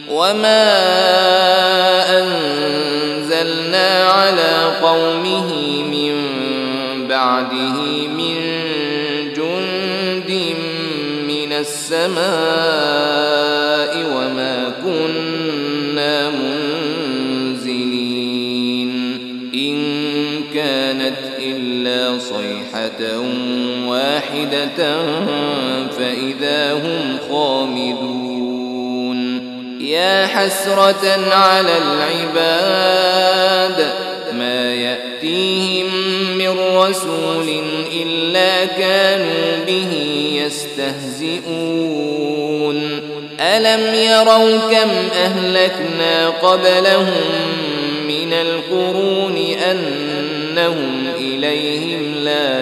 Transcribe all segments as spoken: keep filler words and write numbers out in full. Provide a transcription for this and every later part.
وما أنزلنا على قومه من بعده من جند من السماء وما كنا منزلين إن كانت إلا صيحة واحدة فإذا هم خامدون يا حسرة على العباد ما يأتيهم من رسول إلا كانوا به يستهزئون ألم يروا كم أهلكنا قبلهم من القرون أنهم إليهم لا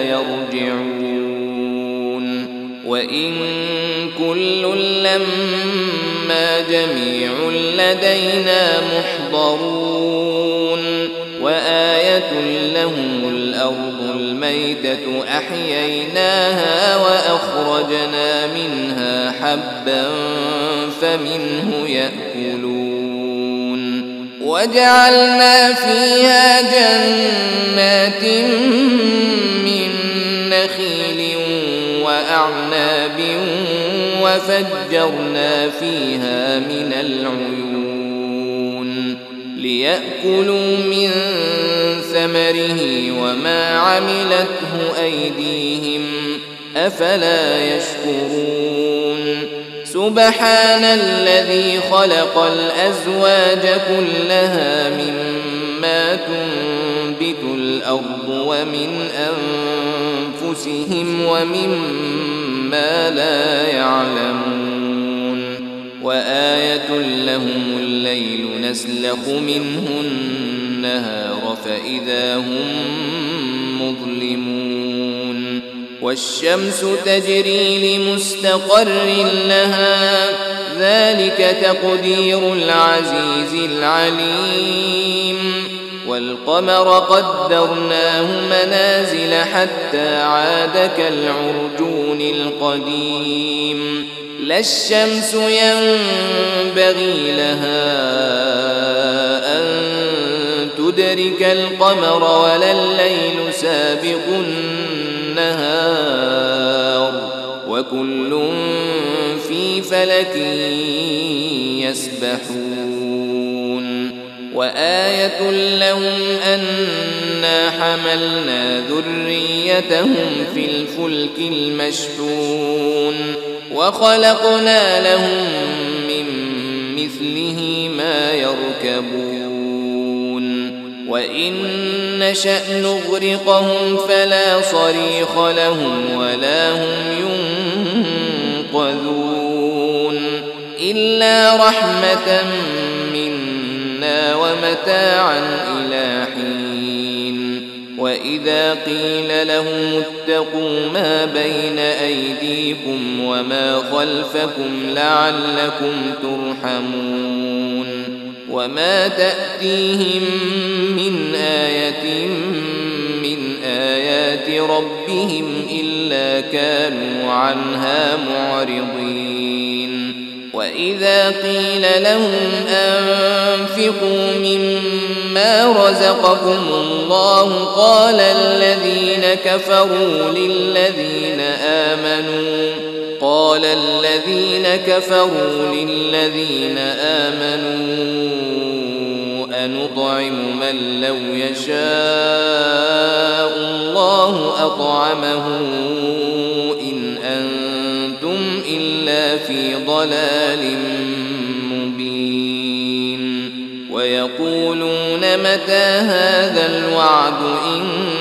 يرجعون وإن كل لما جميع لدينا محضرون وآية لهم الأرض الميتة أحييناها وأخرجنا منها حبا فمنه يأكلون وجعلنا فيها جنات من نخيل وأعناب وفجرنا فيها من العيون ليأكلوا من ثمره وما عملته أيديهم أفلا يشكرون سبحان الذي خلق الأزواج كلها مما تنبت الأرض ومن أنفسهم ومما لا يعلمون وآية لهم الليل نسلخ منه النهار فإذا هم مظلمون والشمس تجري لمستقر لها ذلك تقدير العزيز العليم والقمر قدرناه منازل حتى عاد كالعرجون القديم لا الشمس ينبغي لها أن تدرك القمر ولا الليل سابق النهار وكل في فلك يسبحون وآية لهم أنا حملنا ذريتهم في الفلك المشحون وخلقنا لهم من مثله ما يركبون وإن نشأ نغرقهم فلا صريخ لهم ولا هم ينقذون إلا رحمة منا ومتاعا إلى حين وإذا قيل لهم اتقوا ما بين أيديكم وما خلفكم لعلكم ترحمون وما تأتيهم من آية من آيات ربهم إلا كانوا عنها معرضين وإذا قيل لهم أنفقوا مما رزقكم الله قال الذين كفروا للذين آمنوا قال الذين كفروا للذين آمنوا أنطعم من لو يشاء الله أطعمه إن أنتم إلا في ضلال مبين ويقولون متى هذا الوعد إن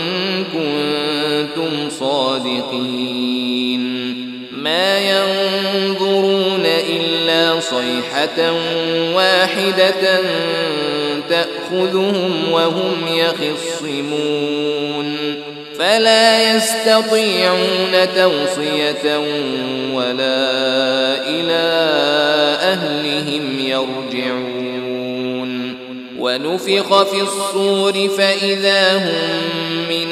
كنتم صادقين ما ينظرون إلا صيحة واحدة تأخذهم وهم يخصمون فلا يستطيعون توصية ولا إلى أهلهم يرجعون ونفخ في الصور فإذا هم من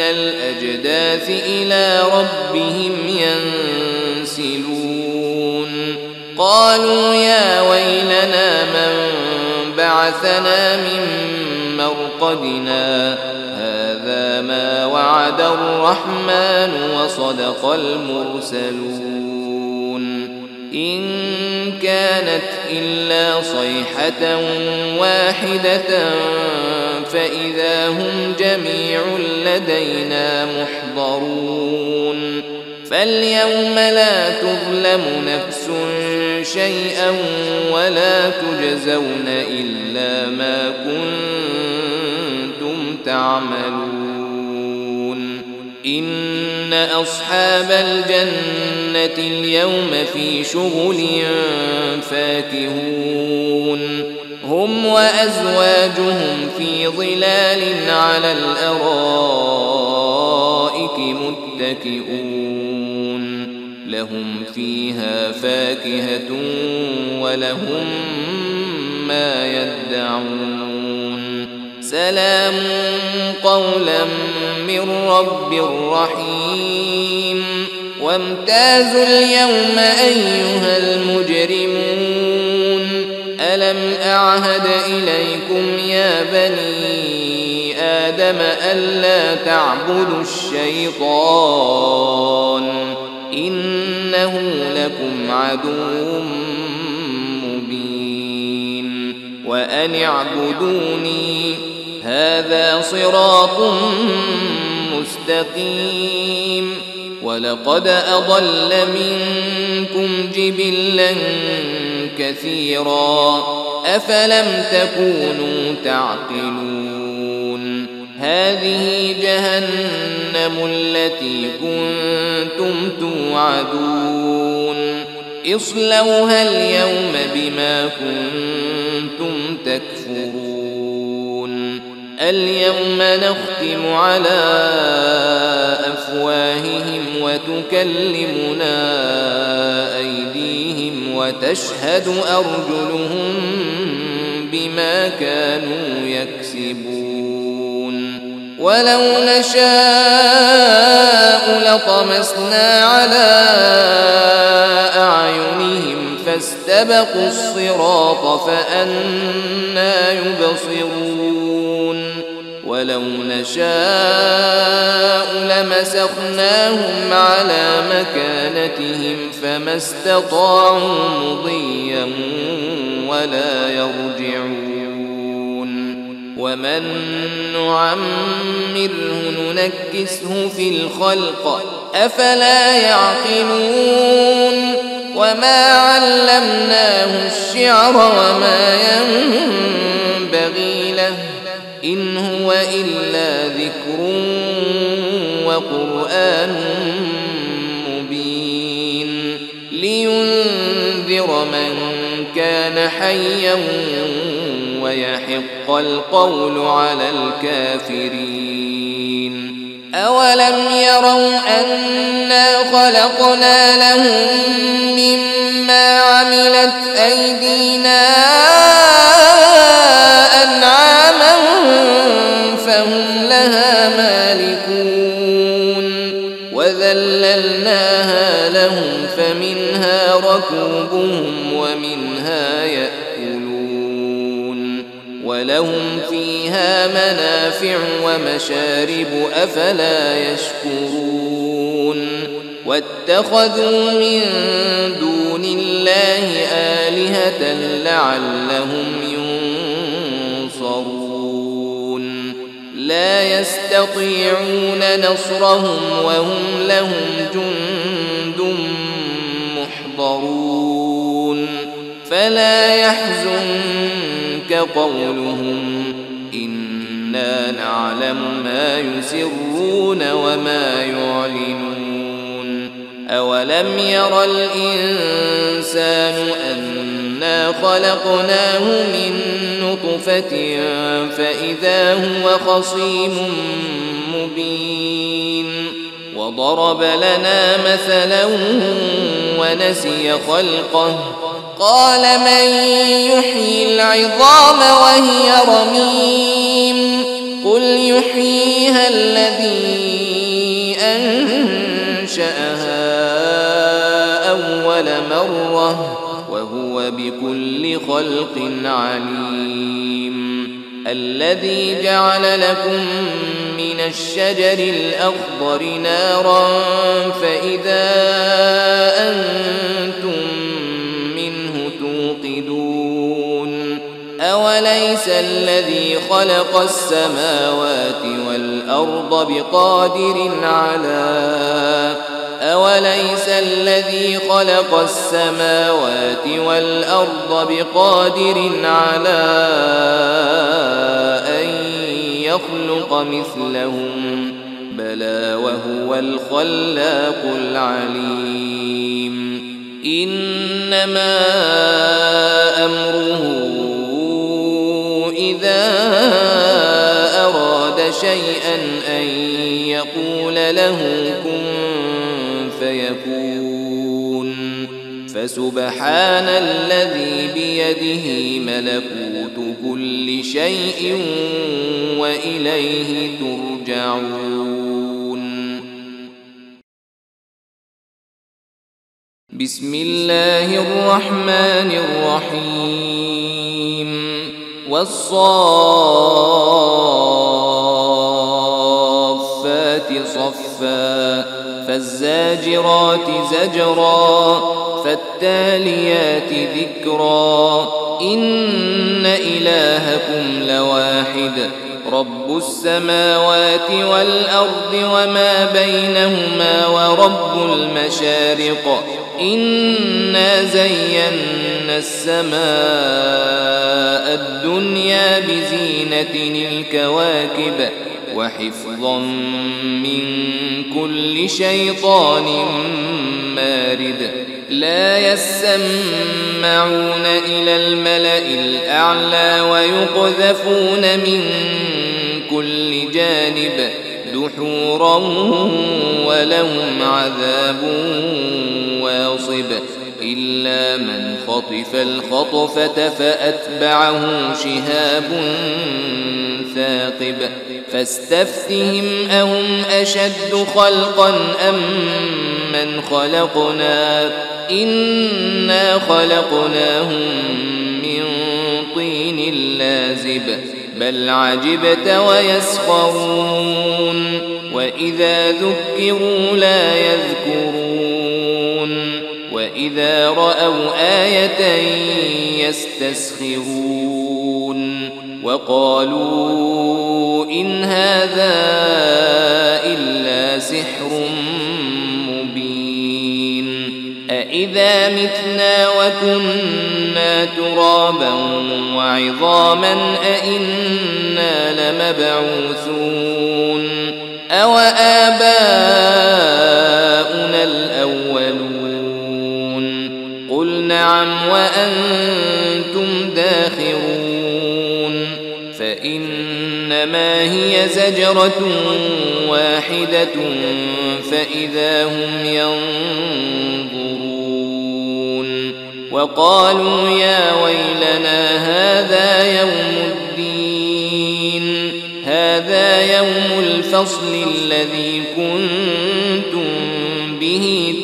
الأجداث إلى ربهم ينسلون قالوا يا ويلنا من بعثنا من مرقدنا هذا ما وعد الرحمن وصدق المرسلون إن كانت إلا صيحة واحدة فإذا هم جميع لدينا محضرون فاليوم لا تظلم نفس شيئا ولا تجزون إلا ما كنتم تعملون إن أصحاب الجنة اليوم في شغل فاكهون هم وأزواجهم في ظلال على الأرائك متكئون لهم فيها فاكهة ولهم ما يدعون سلام قولا من رب رحيم وامتازوا اليوم أيها المجرمون ألم أعهد إليكم يا بني آدم ألا تعبدوا الشيطان إنه لكم عدو مبين وأن اعبدوني هذا صراط مستقيم ولقد أضل منكم جبلا كثيرا أفلم تكونوا تعقلون هذه جهنم التي كنتم توعدون اصلوها اليوم بما كنتم تكفرون اليوم نختم على أفواههم وتكلمنا أيديهم وتشهد أرجلهم بما كانوا يكسبون ولو نشاء لطمسنا على أعينهم فاستبقوا الصراط فأنى يبصرون ولو نشاء لمسخناهم على مكانتهم فما استطاعوا مضيا ولا يرجعون ومن نعمره ننكسه في الخلق أفلا يعقلون وما علمناه الشعر وما ينبغي له إن هو إلا ذكر وقرآن مبين لينذر من كان حيا ويحق القول على الكافرين أولم يروا أنا خلقنا لهم مما عملت أيدينا أنعاما فهم لها مالكون وذللناها لهم فمنها ركوبهم ومنها يأكلون ولهم فيها منافع ومشارب أفلا يشكرون واتخذوا من دون الله آلهة لعلهم ينصرون لا يستطيعون نصرهم وهم لهم جند محضرون فلا يحزنك قولهم إنا نعلم ما يسرون وما يعلنون أولم ير الإنسان أنا خلقناه من نطفة فإذا هو خصيم مبين وضرب لنا مثلا ونسي خلقه قال من يحيي العظام وهي رميم قل يحييها الذي أنشأها أول مرة وهو بكل خلق عليم الذي جعل لكم من الشجر الأخضر نارا فإذا أنتم منه توقدون أوليس الذي خلق السماوات والأرض بقادر على أوليس الذي خلق السماوات والأرض بقادر على أن يخلق مثلهم بلى وهو الخلاق العليم إنما أمره إذا أراد شيئا أن يقول له كن فيكون فسبحان الذي بيده ملكوت كل شيء وإليه ترجعون. بسم الله الرحمن الرحيم والصافات صفا فالزاجرات زجرا فالتاليات ذكرا إن إلهكم لواحد رب السماوات والأرض وما بينهما ورب المشارق إنا زينا السماء الدنيا بزينة الكواكب وحفظا من كل شيطان مارد لا يسمعون إلى الملأ الأعلى ويقذفون من كل جانب دحورا ولهم عذاب واصب إلا من خطف الخطفة فأتبعه شهاب ثاقب فاستفتهم أهم أشد خلقا أم من خلقنا إنا خلقناهم من طين لازب بل عجبت ويسخرون وإذا ذكروا لا يذكرون وإذا رأوا آية يستسخرون وقالوا إن هذا إلا سحر مبين أإذا متنا وكنا ترابا وعظاما أإنا لمبعوثون أو آباؤنا الأولون قل نعم وأنتم داخرون فإنما هي زجرة واحدة فإذا هم ينظرون وقالوا يا ويلنا هذا يوم الدين هذا يوم الفصل الذي كنتم به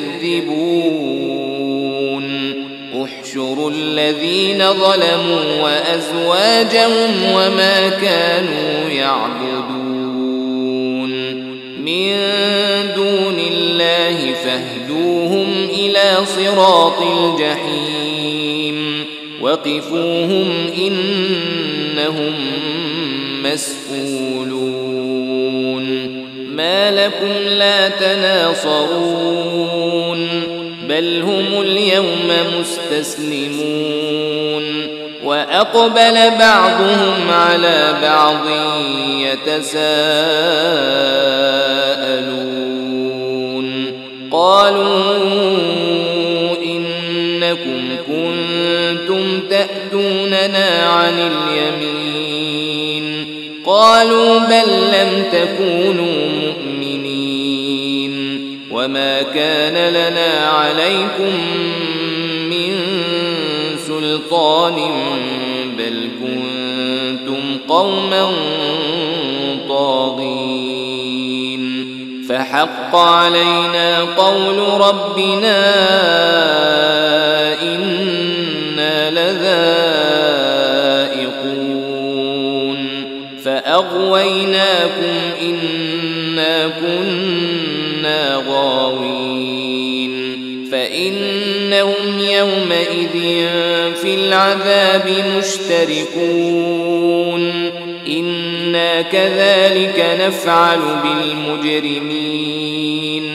تكذبون احشروا الذين ظلموا وأزواجهم وما كانوا يعبدون من دون الله فاهدوهم إلى صراط الجحيم وقفوهم إنهم مسؤولون ما لكم لا تناصرون بل هم اليوم مستسلمون وأقبل بعضهم على بعض يتساءلون قالوا إنكم كنتم تأتوننا عن اليمين قالوا بل لم تكونوا مؤمنين وما كان لنا عليكم من سلطان بل كنتم قوما طاغين فحق علينا قول ربنا إنا إنا لذائقون فأغويناكم إنا كنا غاوين فإنهم يومئذ في العذاب مشتركون إنا كذلك نفعل بالمجرمين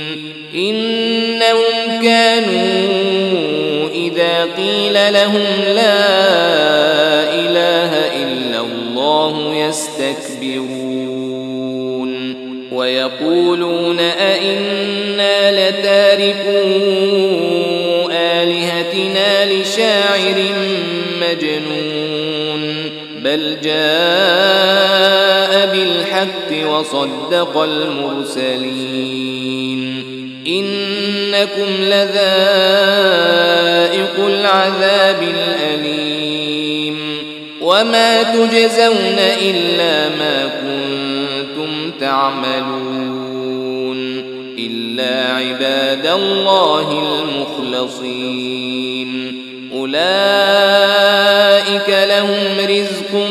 إنهم كانوا إذا قيل لهم لا إله إلا الله يستكبرون ويقولون أئنا لتاركو آلهتنا لشاعر مجنون بل جاء بالحق وصدق المرسلين إنكم لذائق العذاب الأليم وما تجزون إلا ما كنتم تعملون إلا عباد الله المخلصين أولئك لهم رزق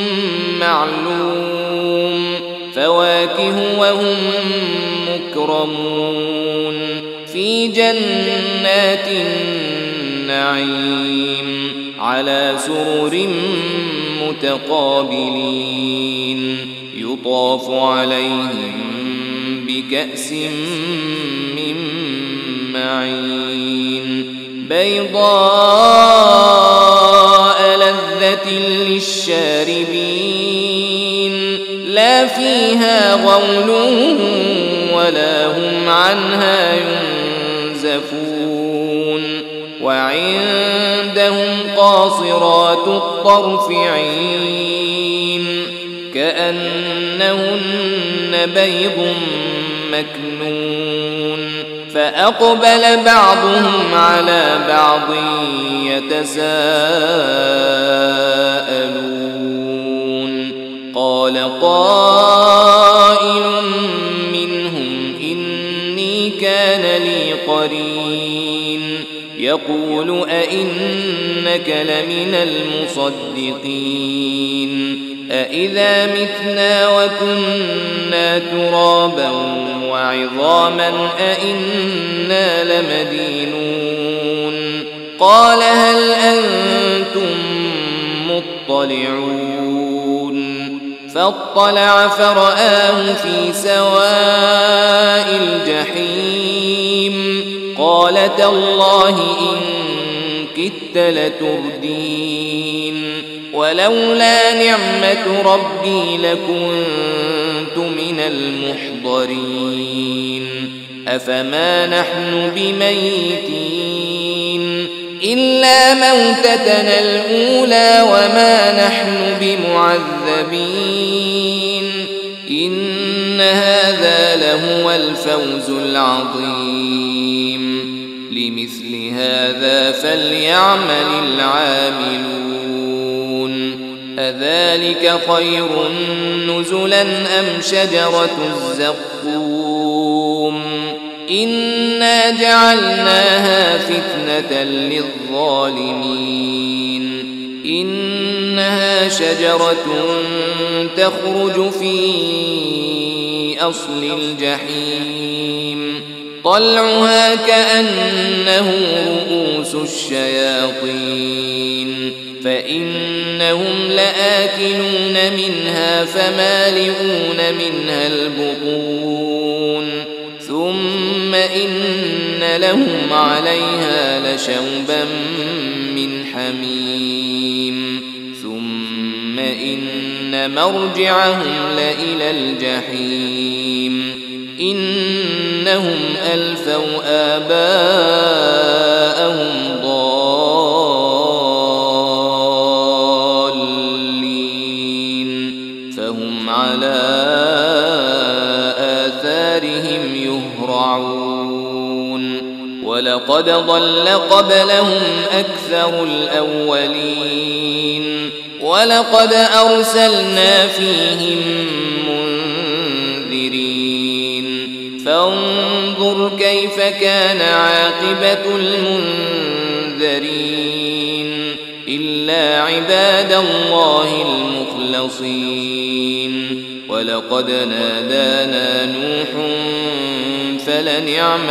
معلوم فواكه وهم مكرمون في جنات النعيم على سرر متقابلين يطاف عليهم بكأس من معين بيضاء لذة للشاربين لا فيها غول ولا هم عنها ينزفون وعندهم قاصرات الطرف عين كأنهن بيض مكنون فأقبل بعضهم على بعض يتساءلون قال قائل منهم إني كان لي قرين يقول أئنك لمن المصدقين أإذا متنا وكنا ترابا وعظاما أئنا لمدينون قال هل أنتم مطلعون فاطلع فرآه في سواء الجحيم قال تالله إن كدت لتردين ولولا نعمة ربي لكنت من المحضرين أفما نحن بميتين إلا موتتنا الأولى وما نحن بمعذبين إن هذا لهو الفوز العظيم لمثل هذا فليعمل العاملون أذلك خير نزلا أم شجرة الزقوم إنا جعلناها فتنة للظالمين إنها شجرة تخرج في أصل الجحيم طلعها كأنه رؤوس الشياطين فإنهم لآكلون منها فمالئون منها البطون ثم إن لهم عليها لشوبا من حميم ثم إن مرجعهم لإلى الجحيم إنهم ألفوا آباءهم ضالين فهم على آثارهم يهرعون ولقد ضل قبلهم أكثر الأولين ولقد أرسلنا فيهم منذرين فانظر كيف كان عاقبة المنذرين إلا عباد الله المخلصين ولقد نادانا نوح فلنعم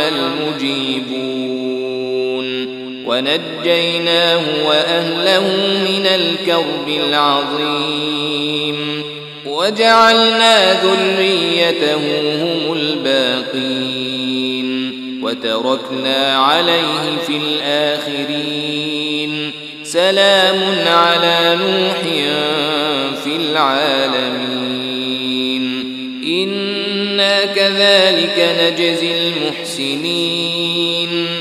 المجيبون ونجيناه وأهله من الكرب العظيم وجعلنا ذريته هم الباقين وتركنا عليه في الآخرين سلام على نوح في العالمين إنا كذلك نجزي المحسنين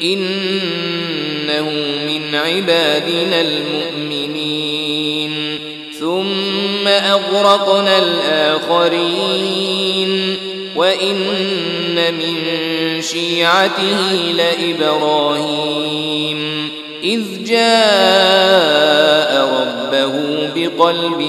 إنه من عبادنا المؤمنين ثم أغرقنا الآخرين وإن من شيعته لإبراهيم إذ جاء ربه بقلب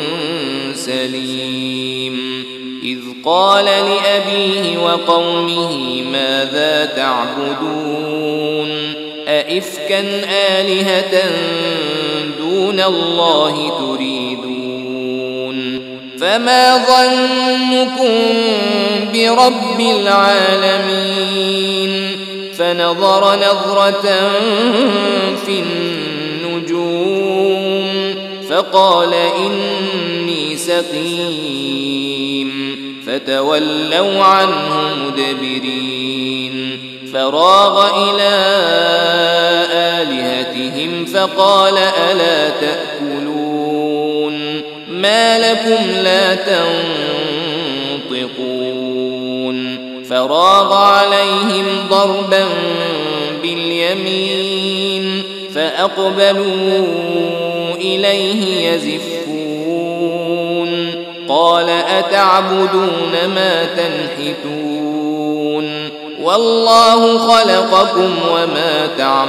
سليم إذ قال لأبيه وقومه ماذا تعبدون أئفكا آلهة دون الله تريدون فما ظنكم برب العالمين فنظر نظرة في النجوم فقال إني سقيم فتولوا عنه مدبرين فراغ إلى آلهتهم فقال ألا تأكلون ما لكم لا تنطقون فراغ عليهم ضربا باليمين فأقبلوا إليه يزفون قال أتعبدون ما تنحتون والله خلقكم وما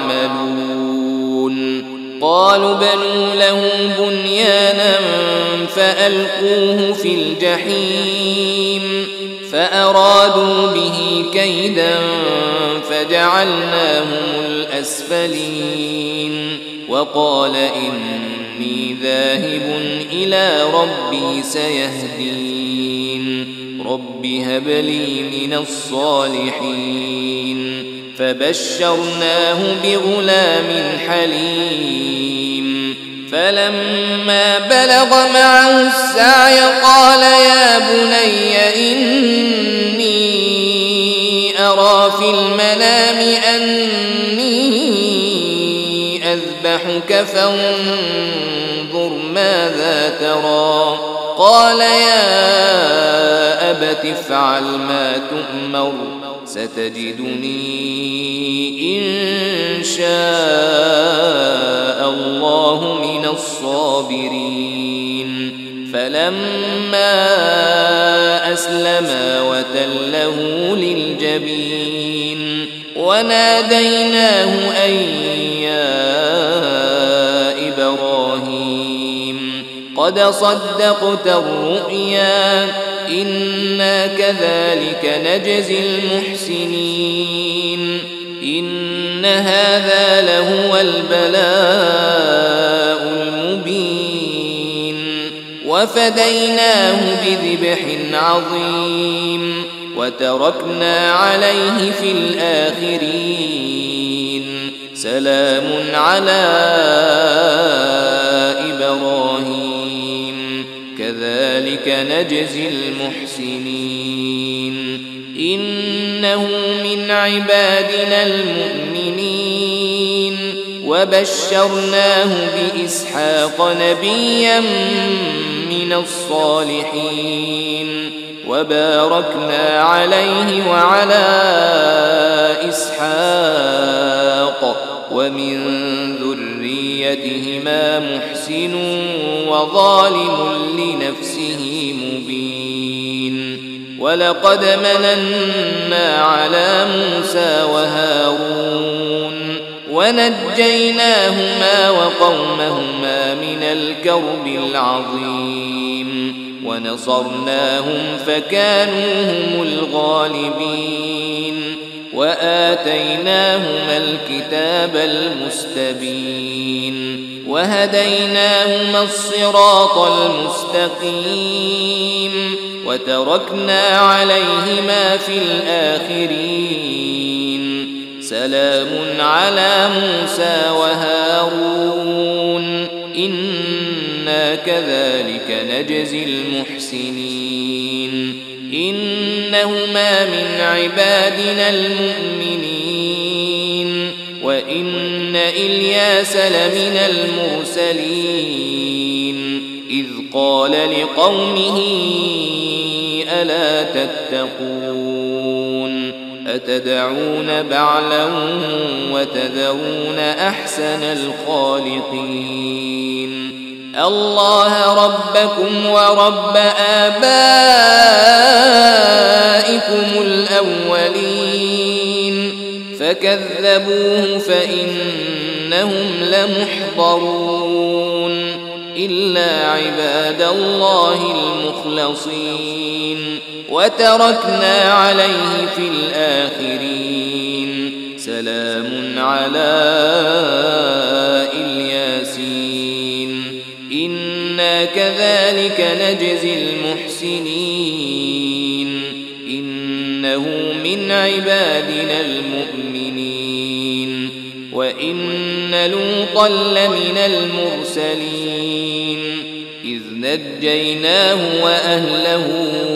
تعملون قالوا بنوا له بنيانا فألقوه في الجحيم فأرادوا به كيدا فجعلناهم الأسفلين وقال إني ذاهب إلى ربي سيهدين رب هب لي من الصالحين فبشرناه بغلام حليم فلما بلغ معه السعي قال يا بني إني أرى في المنام أني أذبحك فانظر ماذا ترى قال يا أبت افعل ما تؤمر ستجدني إن شاء الله من الصابرين فلما أسلما وتله للجبين وناديناه أن يا إبراهيم قد صدقت الرؤيا إنا كذلك نجزي المحسنين إن هذا لهو البلاء المبين وفديناه بذبح عظيم وتركنا عليه في الآخرين سلام على إبراهيم كذلك نجزي المحسنين إنه من عبادنا المؤمنين وبشرناه بإسحاق نبيا من الصالحين وباركنا عليه وعلى إسحاق ومن ذريتهما محسن وظالم لنفسه مبين ولقد مننا على موسى وهارون ونجيناهما وقومهما من الكرب العظيم ونصرناهم فكانوا هم الغالبين وآتيناهما الكتاب المستبين وهديناهما الصراط المستقيم وتركنا عليهما في الآخرين سلام على موسى وهارون إنا كذلك نجزي المحسنين إنهما من عبادنا المؤمنين وإن إلياس لمن المرسلين إذ قال لقومه ألا تتقون أتدعون بعلا وتذرون أحسن الخالقين الله ربكم ورب آبائكم الأولين فكذبوه فإنهم لمحضرون إلا عباد الله المخلصين وتركنا عليه في الآخرين سلام على الياسين إنا كذلك نجزي المحسنين إنه من عبادنا المؤمنين وإن لوطا لمن المرسلين إذ نجيناه وأهله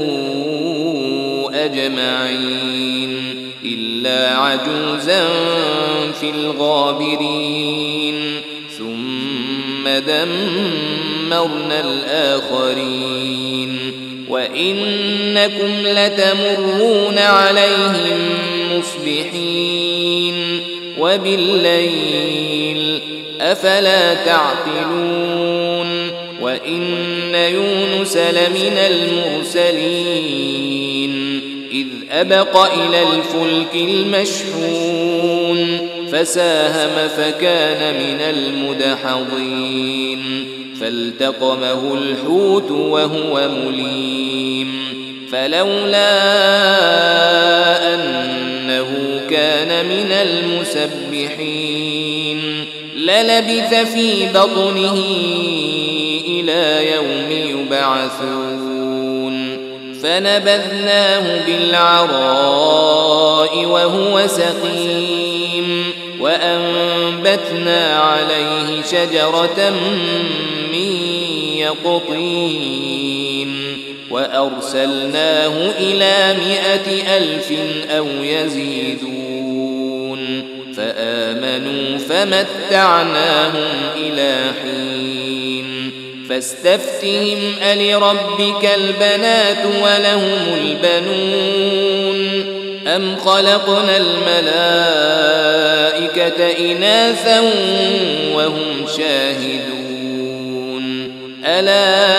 أجمعين إلا عجوزا في الغابرين ثم دمرنا الآخرين وإنكم لتمرون عليهم مصبحين وبالليل أفلا تعقلون وإن يونس لمن المرسلين إذ أبق إلى الفلك المشحون فساهم فكان من المدحضين فالتقمه الحوت وهو مليم فلولا أنه كان من المسبحين للبث في بطنه إلى يوم يبعثون فنبذناه بالعراء وهو سقيم وأنبتنا عليه شجرة من يقطين وأرسلناه إلى مائة ألف أو يزيدون فآمنوا فمتعناهم إلى حين فاستفتهم ألربك البنات ولهم البنون أم خلقنا الملائكة إناثا وهم شاهدون ألا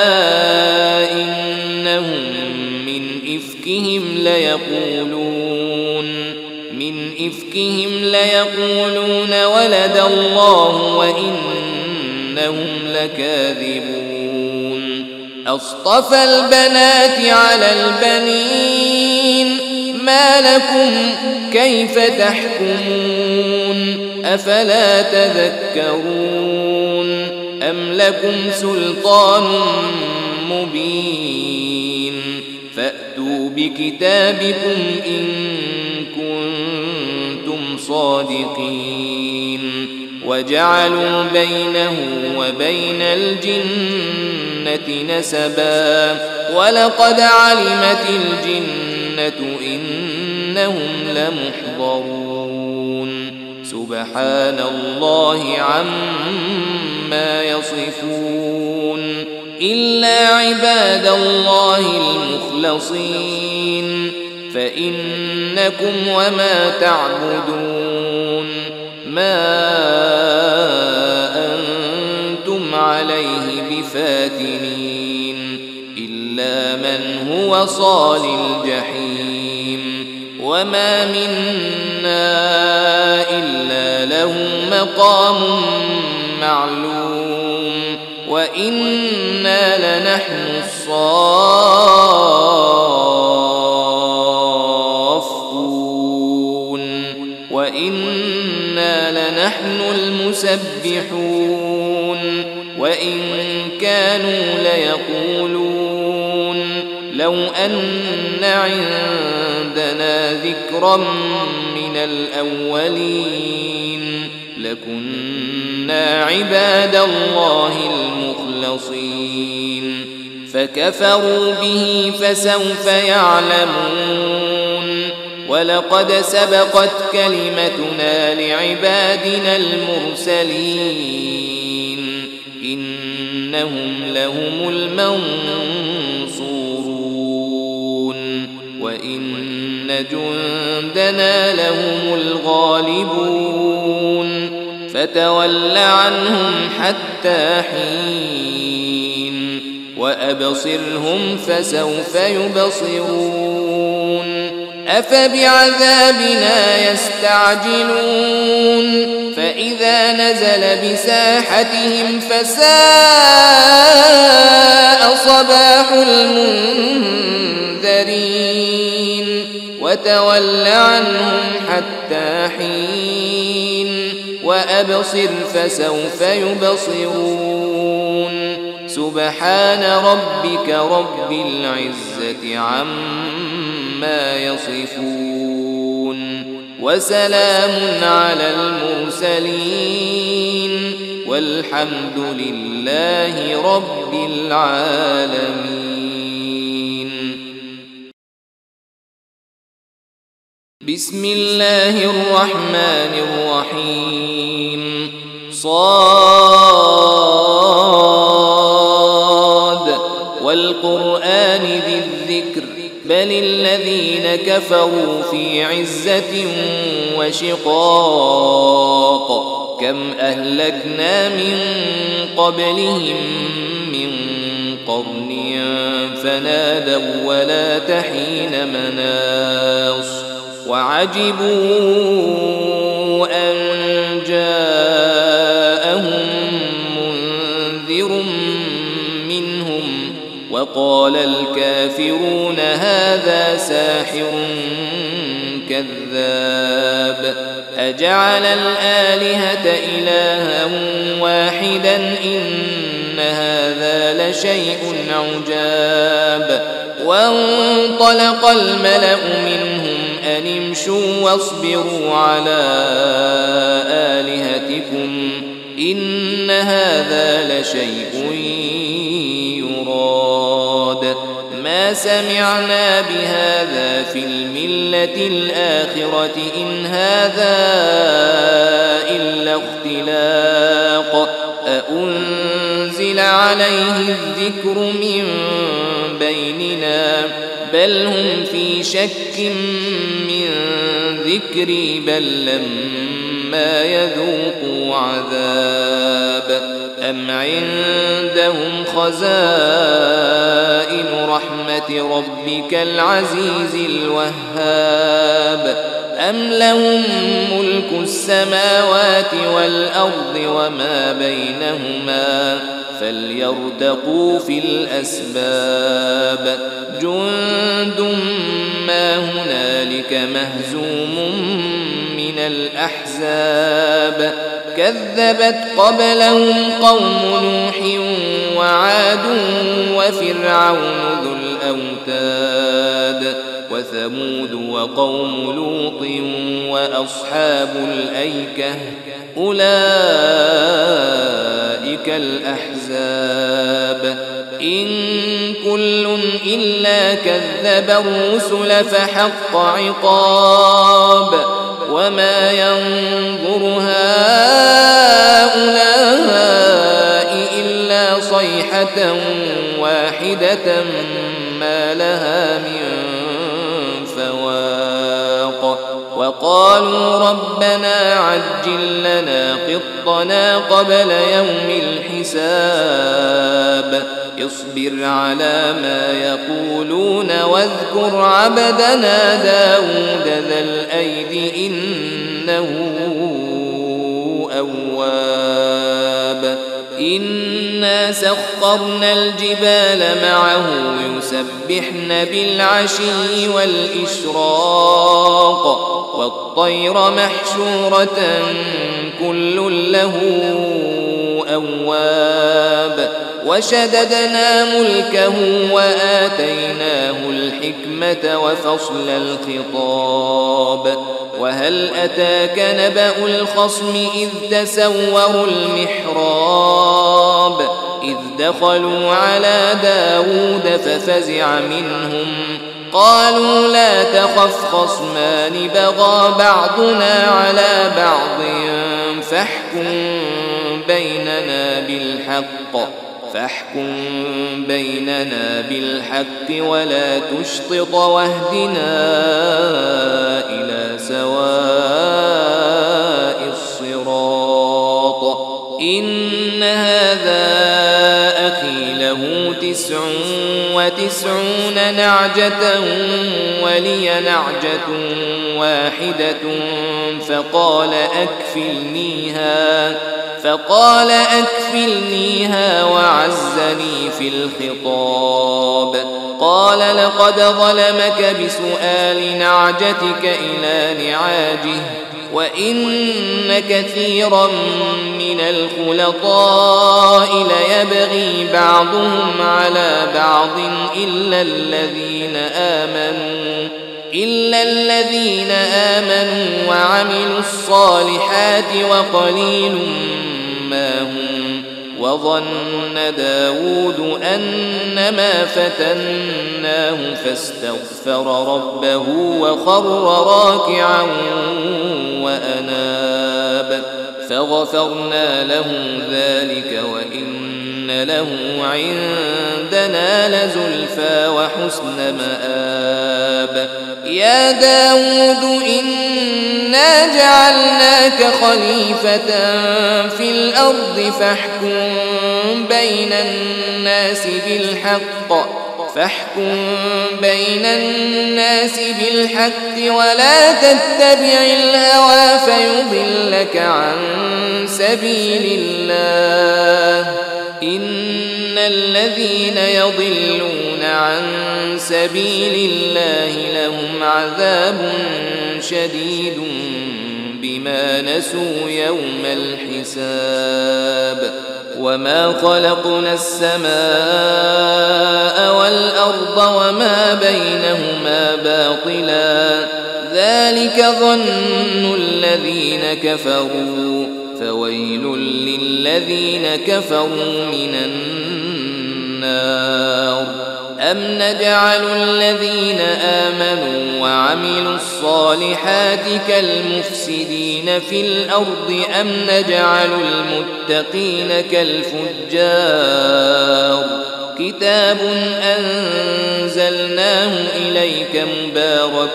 إنهم من إفكهم ليقولون من إفكهم ليقولون ولد الله وإنهم لكاذبون أصطفى البنات على البنين ما لكم كيف تحكمون أفلا تذكرون أم لكم سلطان مبين فأتوا بكتابكم إن كنتم صادقين وجعلوا بينه وبين الجنة نسبا ولقد علمت الجنة إنهم لمحضرون سبحان الله عما يصفون إلا عباد الله المخلصين فإنكم وما تعبدون ما أنتم عليه بفاتنين إلا من هو صال الجحيم وما منا إلا له مقام معلوم وإنا لنحن الصافون يسبحون وإن كانوا ليقولون لو أن عندنا ذكرا من الأولين لكنا عباد الله المخلصين فكفروا به فسوف يعلمون ولقد سبقت كلمتنا لعبادنا المرسلين إنهم لهم المنصورون وإن جندنا لهم الغالبون فتول عنهم حتى حين وأبصرهم فسوف يبصرون أفبعذابنا يستعجلون فإذا نزل بساحتهم فساء صباح المنذرين وتول عنهم حتى حين وأبصر فسوف يبصرون سبحان ربك رب العزة عما يصفون وسلام على المرسلين والحمد لله رب العالمين. بسم الله الرحمن الرحيم. صاد والقرآن ذي الذكر بل الذين كفروا في عزة وشقاق كم أهلكنا من قبلهم من قرن فنادوا ولا تحين مناص وعجبوا أن جاءهم منذر منهم وقال الكافرون هذا ساحر كذاب أجعل الآلهة إلها واحدا إن هذا لشيء عجاب وانطلق الملأ منهم أن امشوا واصبروا على آلهتكم إن هذا لشيء يراد ما سمعنا بهذا في الملة الآخرة إن هذا إلا اختلاق أأنزل عليه الذكر من بيننا بل هم في شك من ذكري بل لما يذوقوا عذاب أم عندهم خزائن رحمة ربك العزيز الوهاب أم لهم ملك السماوات والأرض وما بينهما فليرتقوا في الأسباب جند ما هنالك مهزوم من الأحزاب كذبت قبلهم قوم نوح وعاد وفرعون ذو الأوتاد وثمود وقوم لوط وأصحاب الأيكة أولئك الأحزاب إن كل إلا كذب الرسل فحق عقاب وما ينظر هؤلاء إلا صيحة واحدة ما لها من فواق وقالوا ربنا عجل لنا قطنا قبل يوم الحساب اصبر على ما يقولون واذكر عبدنا داود ذا الأيد إنه أواب إن إنا سخرنا الجبال معه يسبحن بالعشي والإشراق والطير محشورة كل له أواب وشددنا ملكه وآتيناه الحكمة وفصل الخطاب وهل أتاك نبأ الخصم إذ تسوروا المحراب إذ دخلوا على داود ففزع منهم قالوا لا تخف خصمان بغى بعضنا على بعض فاحكم بيننا بالحق فاحكم بيننا بالحق ولا تشطط واهدنا إلى سواء الصراط إن هذا أخي له تسع وتسعون نعجة ولي نعجة واحدة فقال أكفلنيها فقال أكفلنيها وعزني في الخطاب قال لقد ظلمك بسؤال نعجتك إلى نعاجه وإن كثيرا من الخلطاء ليبغي بعضهم على بعض إلا الذين آمنوا إلا الذين آمنوا وعملوا الصالحات وقليل ما هم وظن داود أنما فتناه فاستغفر ربه وخر راكعا وأناب فغفرنا له ذلك وإن له عندنا لزلفى وحسن مآب يا داود إنا جعلناك خليفة في الأرض فاحكم بين الناس بالحق فاحكم بين الناس بالحق ولا تتبع الهوى فيضلك عن سبيل الله إن الذين يضلون عن سبيل الله لهم عذاب شديد بما نسوا يوم الحساب وما خلقنا السماء والأرض وما بينهما باطلا ذلك ظن الذين كفروا فويل للذين كفروا من النار أم نجعل الذين آمنوا وعملوا الصالحات كالمفسدين في الأرض أم نجعل المتقين كالفجار كتاب أنزلناه إليك مبارك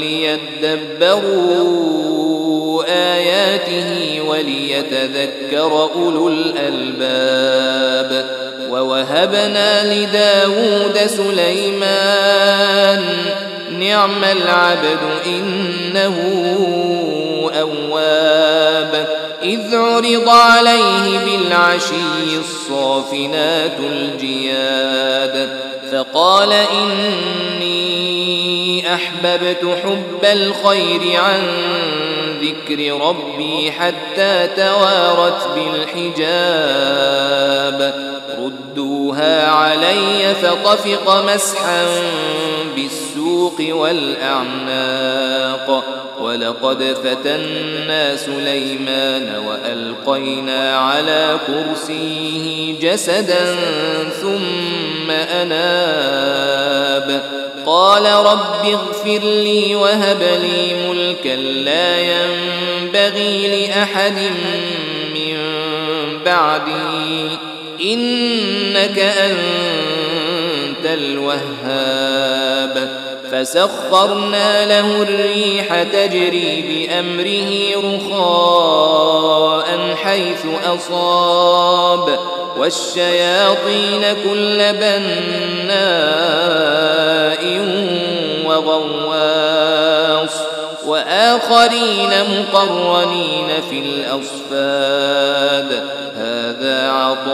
ليدبروا آياته وليتذكر أولو الألباب ووهبنا لداود سليمان نعم العبد إنه أواب إذ عرض عليه بالعشي الصافنات الجياد فقال إني أحببت حب الخير عن ذكر ربي حتى توارت بالحجاب ردوها علي فطفق مسحا بالسوق والأعناق ولقد فتنا سليمان وألقينا على كرسيه جسدا ثم أناب قال رب اغفر لي وهب لي ملكا لا ينبغي لأحد من بعدي إنك أنت الوهاب فسخرنا له الريح تجري بأمره رخاء حيث أصاب والشياطين كل بناء وغواص وآخرين مقرنين في الأصفاد هذا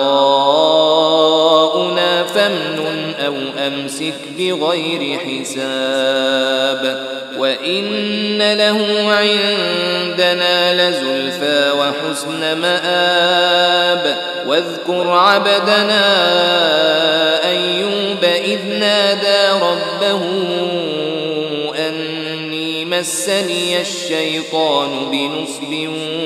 عطاؤنا فامنن أو أمسك بغير حساب وإن له عندنا لزلفى وحسن مآب واذكر عبدنا أيوب إذ نادى ربه أني مسني الشيطان بنصب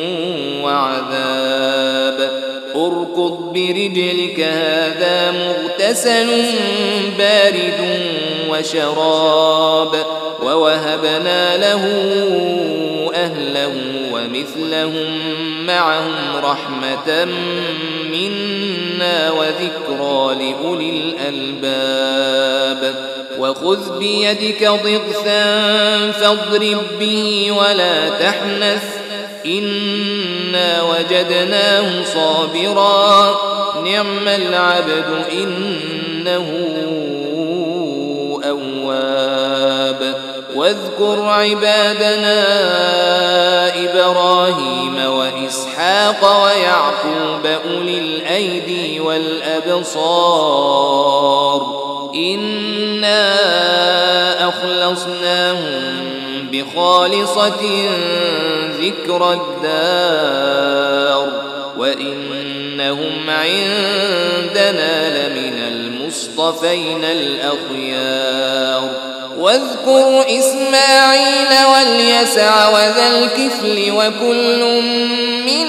وعذاب اركض برجلك هذا مغتسل بارد وشراب ووهبنا له أهله ومثلهم معهم رحمة منا وذكرى لأولي الألباب وخذ بيدك ضغثا فاضرب به ولا تحنث إنا وجدناه صابرا نعم العبد إنه أواب واذكر عبادنا إبراهيم وإسحاق ويعقوب أولي الأيدي والأبصار إنا أخلصناهم بخالصة ذكر الدار وإنهم عندنا لمن المصطفين الأخيار واذكر إسماعيل واليسع وذا الكفل وكل من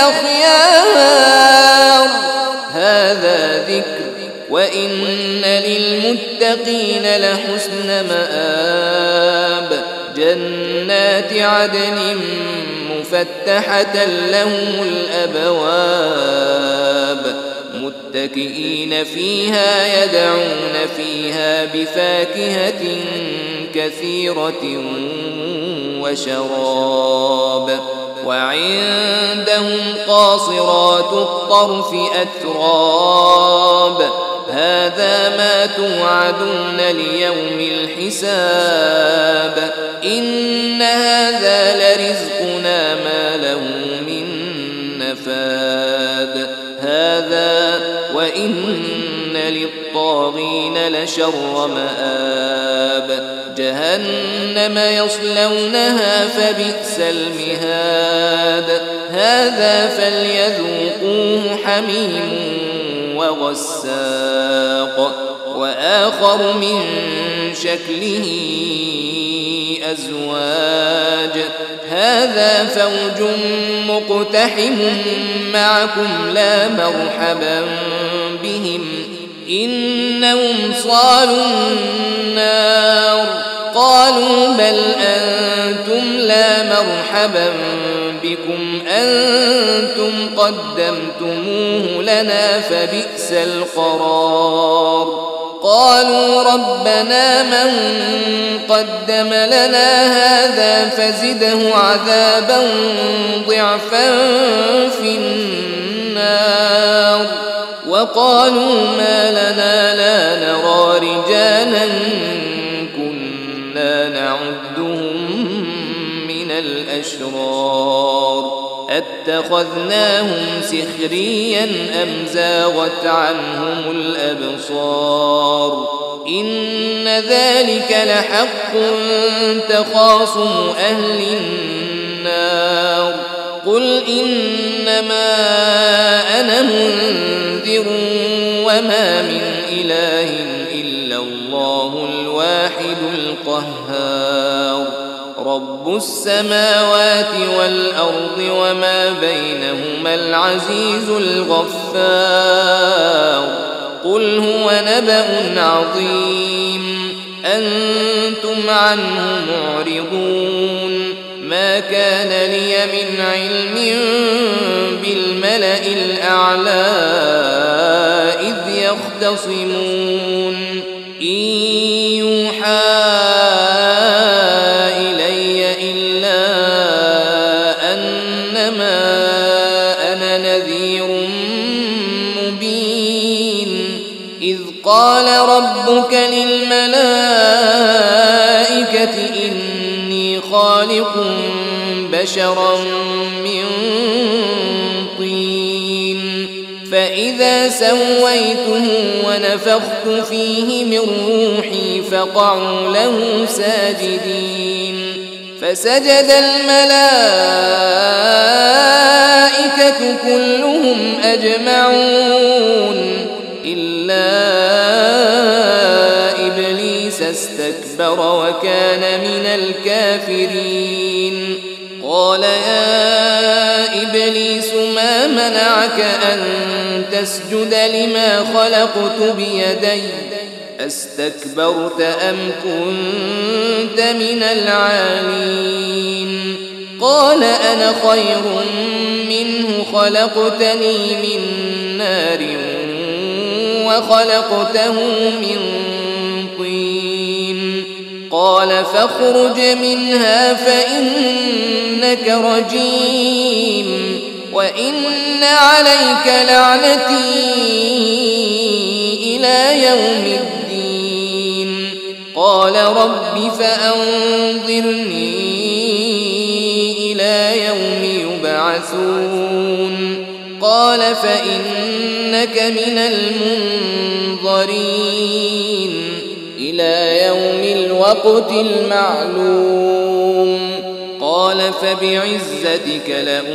الأخيار هذا ذكر وإن للمتقين لحسن مآب جنات عدن مفتحة لهم الأبواب متكئين فيها يدعون فيها بفاكهة كثيرة وشراب وعندهم قاصرات الطرف أتراب هذا ما توعدون ليوم الحساب إن هذا لرزقنا ما له من نفاد هذا وإن للطاغين لشر مآب جهنم يصلونها فبئس المهاد هذا فليذوقوه حميم وغساق وآخر من شكله أزواج هذا فوج مقتحم معكم لا مرحبا بهم إنهم صالوا النار قالوا بل أنتم لا مرحبا بكم أنتم قدمتموه لنا فبئس القرار قالوا ربنا من قدم لنا هذا فزده عذابا ضعفا في النار وقالوا ما لنا لا نرى رجالا كنا نعدهم من الأشرار أتخذناهم سخريا أم زاغت عنهم الأبصار إن ذلك لحق تخاصم أهل النار قل إنما أنا منذر وما من إله إلا الله الواحد القهار رب السماوات والأرض وما بينهما العزيز الغفار قل هو نبأ عظيم أنتم عنه معرضون ما كان لي من علم بالملأ الأعلى إذ يختصمون إن يوحى إلي إلا أنما أنا نذير مبين إذ قال ربك للملائكة إني خالق بشرا من طين فإذا سويته ونفخت فيه من روحي فقعوا له ساجدين فسجد الملائكة كلهم أجمعون إلا إبليس استكبر وكان من الكافرين قال يا إبليس ما منعك أن تسجد لما خلقت بيدي أستكبرت أم كنت من العالين قال أنا خير منه خلقتني من نار وخلقته من طين قال فاخرج منها فإنك رجيم وإن عليك لعنتي إلى يوم الدين قال رب فأنظرني إلى يوم يبعثون قال فإنك من المنظرين إلى يوم الوقت المعلوم قال فبعزتك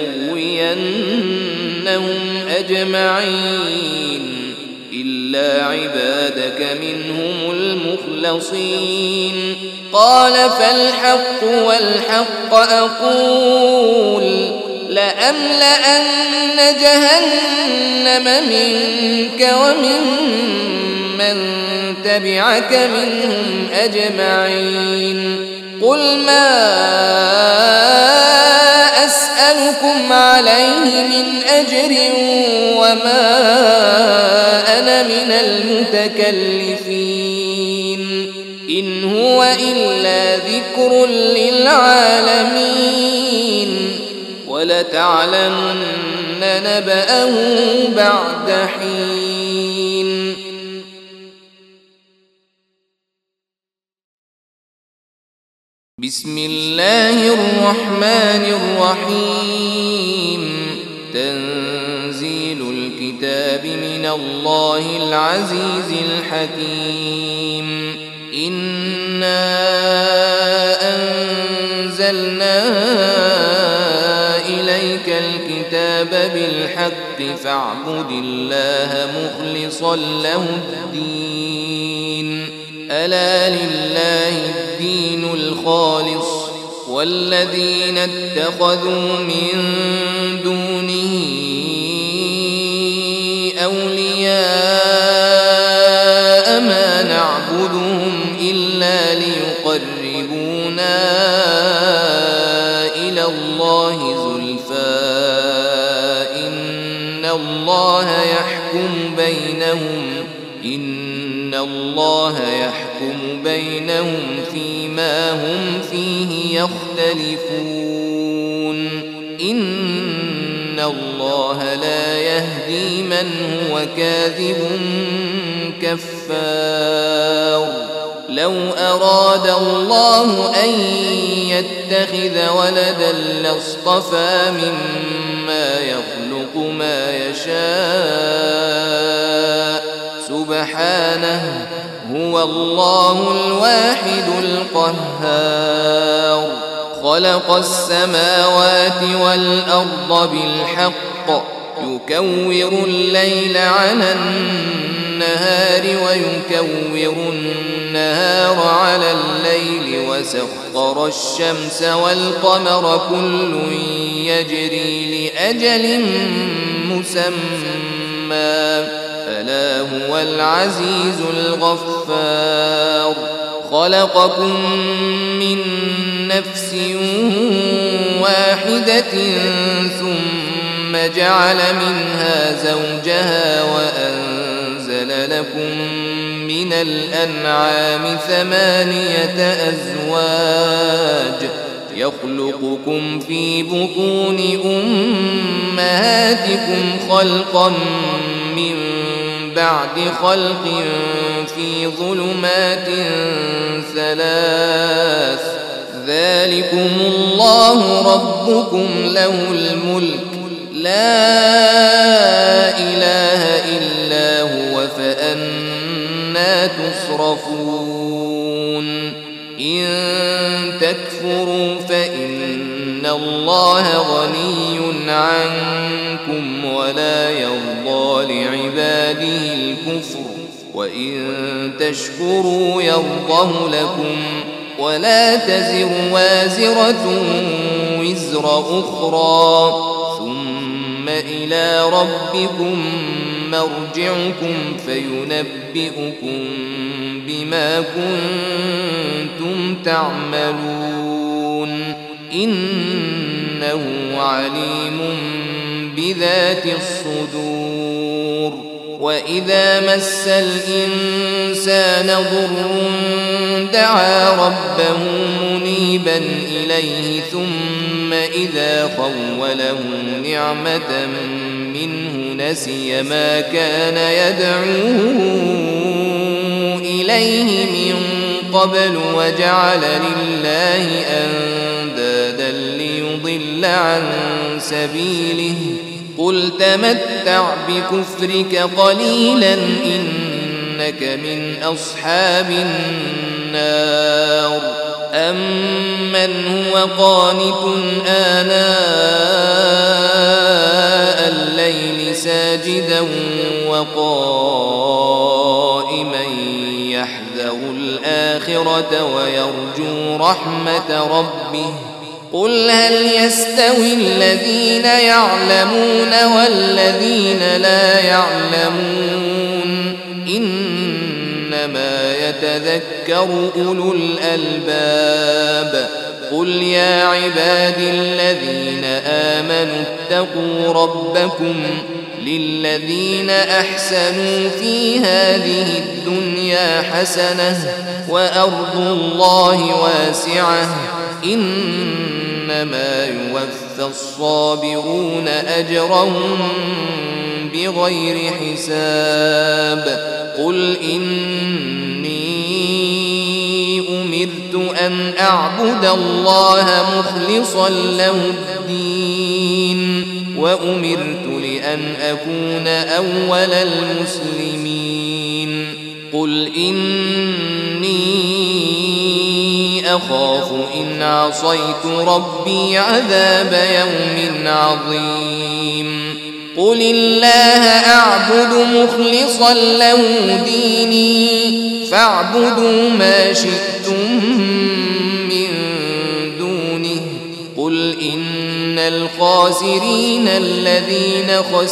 لأغوينهم أجمعين إلا عبادك منهم المخلصين قال فالحق والحق أقول لأملأن جهنم منك ومن من تبعك منهم أجمعين قل ما أسألكم عليه من أجر وما أنا من المتكلفين إن هو إلا ذكر للعالمين ولتعلمن نبأه بعد حين بسم الله الرحمن الرحيم تنزيل الكتاب من الله العزيز الحكيم إنا أنزلنا إليك الكتاب بالحق فاعبد الله مخلصا له الدين ألا لله الدين الخالص والذين اتخذوا من دونه أولياء ما نعبدهم إلا ليقربونا إلى الله زلفى إن الله يحكم بينهم إن الله يحكم بينهم فيما هم فيه يختلفون إن الله لا يهدي من هو كاذب كفار لو أراد الله أن يتخذ ولدا لاصطفى مما يخلق ما يشاء سبحانه هو الله الواحد القهار خلق السماوات والأرض بالحق يكور الليل على النهار ويكور النهار على الليل وسخر الشمس والقمر كل يجري لأجل مسمى ألا هو العزيز الغفار خلقكم من نفس واحدة ثم جعل منها زوجها وأنزل لكم من الأنعام ثمانية أزواج يخلقكم في بطون أمهاتكم خلقا من بعد خلق في ظلمات ثلاث ذلكم الله ربكم له الملك لا إله إلا هو فأنى تصرفون إن تكفروا فإن الله غني عنكم ولا يرضى لعباده الكفر وإن تشكروا يرضه لكم ولا تزر وازرة وزر أخرى ثم إلى ربكم مرجعكم فينبئكم بما كنتم تعملون إنه عليم بذات الصدور وإذا مس الإنسان ضر دعا ربه منيبا إليه ثم إذا خوله نعمة منه نسي ما كان يدعو إليه من قبل وجعل لله أندادا ليضل عن سبيله قل تمتع بكفرك قليلا إنك من أصحاب النار أمن هو قانت آناء الليل ساجدا وقائما يحذر الآخرة ويرجو رحمة ربه قل هل يستوي الذين يعلمون والذين لا يعلمون إنما يتذكر أولو الألباب قل يا عبادي الذين آمنوا اتقوا ربكم للذين أحسنوا في هذه الدنيا حسنة وأرض الله واسعة إنما يوفى الصابرون أجرهم بغير حساب قل إني أمرت أن أعبد الله مخلصا له الدين وأمرت لأن أكون أول المسلمين قل إني أخاف إن عصيت ربي عذاب يوم عظيم قل الله أعبد مخلصا له ديني فاعبدوا ما شئتم من دونه قل إن الخاسرين الذين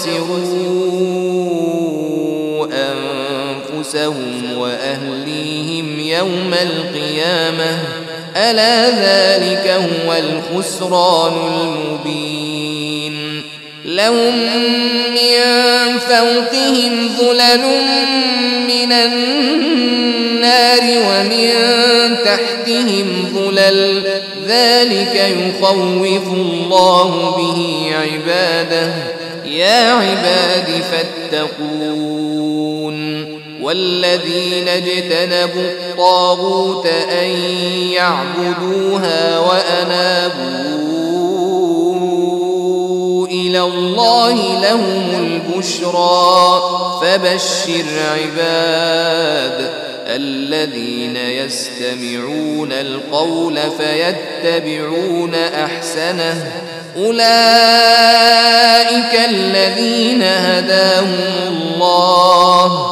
خسروا أنفسهم وأهليهم يوم القيامة ألا ذلك هو الخسران المبين لهم من فوقهم ظلل من النار ومن تحتهم ظلل ذلك يخوف الله به عباده يا عباد فاتقون والذين اجتنبوا الطاغوت أن يعبدوها وأنابوا إلى الله لهم البشرى فبشر عباد الذين يستمعون القول فيتبعون أحسنه أولئك الذين هداهم الله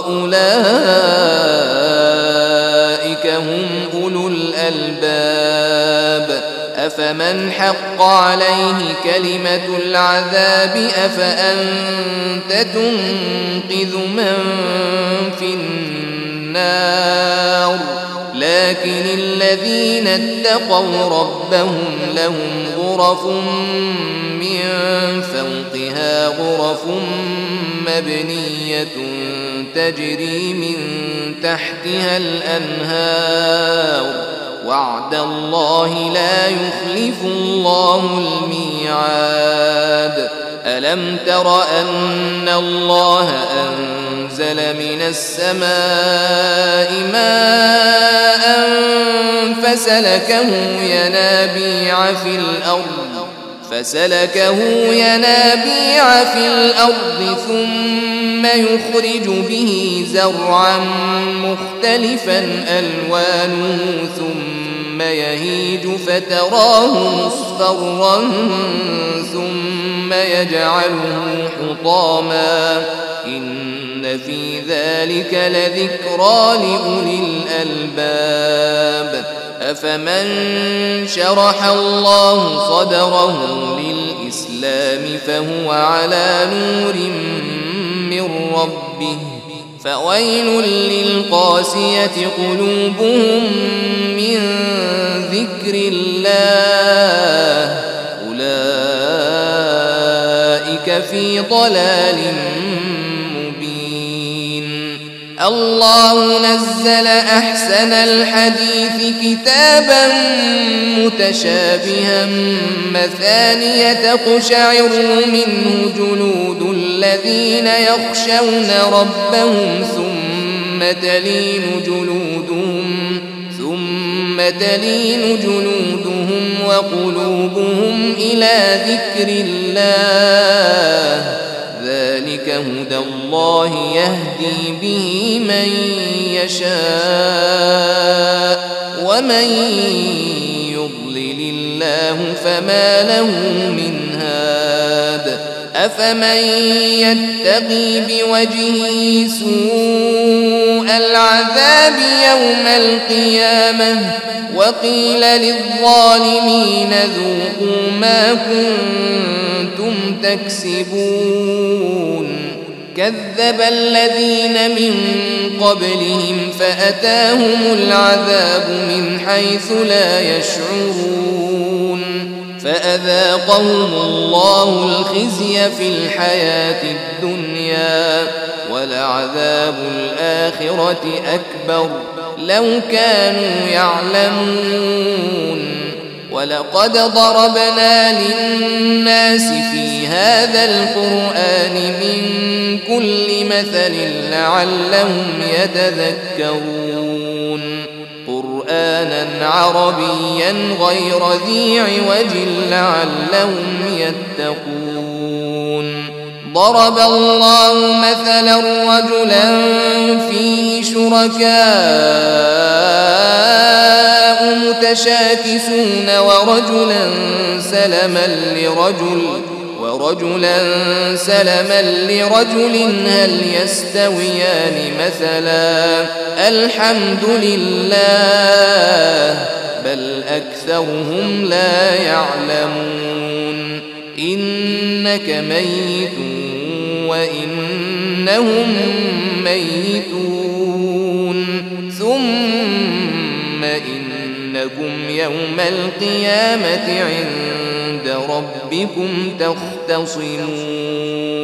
وأولئك هم أولو الألباب أفمن حق عليه كلمة العذاب أفأنت تنقذ من في النار لكن الذين اتقوا ربهم لهم غرف من فوقها غرف مبنية تجري من تحتها الأنهار وعد الله لا يخلف الله الميعاد ألم تر أن الله أنزل أنزل من السماء ماء فسلكه ينابيع في الأرض فسلكه ينابيع في الأرض ثم يخرج به زرعا مختلفا ألوانه ثم يهيج فتراه مصفرا ثم يجعله حطاما إن في ذلك لذكرى لأولي الألباب أفمن شرح الله صدره للإسلام فهو على نور من ربه فويل للقاسية قلوبهم من ذكر الله أولئك في ضلال مبين الله نزل أحسن الحديث كتابا متشابها مثانية تقشعر منه جلود الذين يخشون ربهم ثم تلين جلودهم ثم تلين جلودهم وقلوبهم إلى ذكر الله ذلك هدى الله يهدي به من يشاء ومن يضلل الله فما له من هاد أفمن يتقي بوجهه سوء العذاب يوم القيامة وقيل للظالمين ذوقوا ما كنتم تكسبون كذب الذين من قبلهم فأتاهم العذاب من حيث لا يشعرون فأذاقهم الله الخزي في الحياة الدنيا ولعذاب الآخرة أكبر لو كانوا يعلمون ولقد ضربنا للناس في هذا القرآن من كل مثل لعلهم يتذكرون قرآنا عربيا غير ذي عوج لعلهم يتقون ضرب الله مثلا رجلا فيه شركاء متشاكسون ورجلا سلما لرجل ورجلا سلما لرجل هل يستويان مثلا الحمد لله بل أكثرهم لا يعلمون إنك ميت وإنهم ميتون ثم إنكم يوم القيامة عند ربكم تختصمون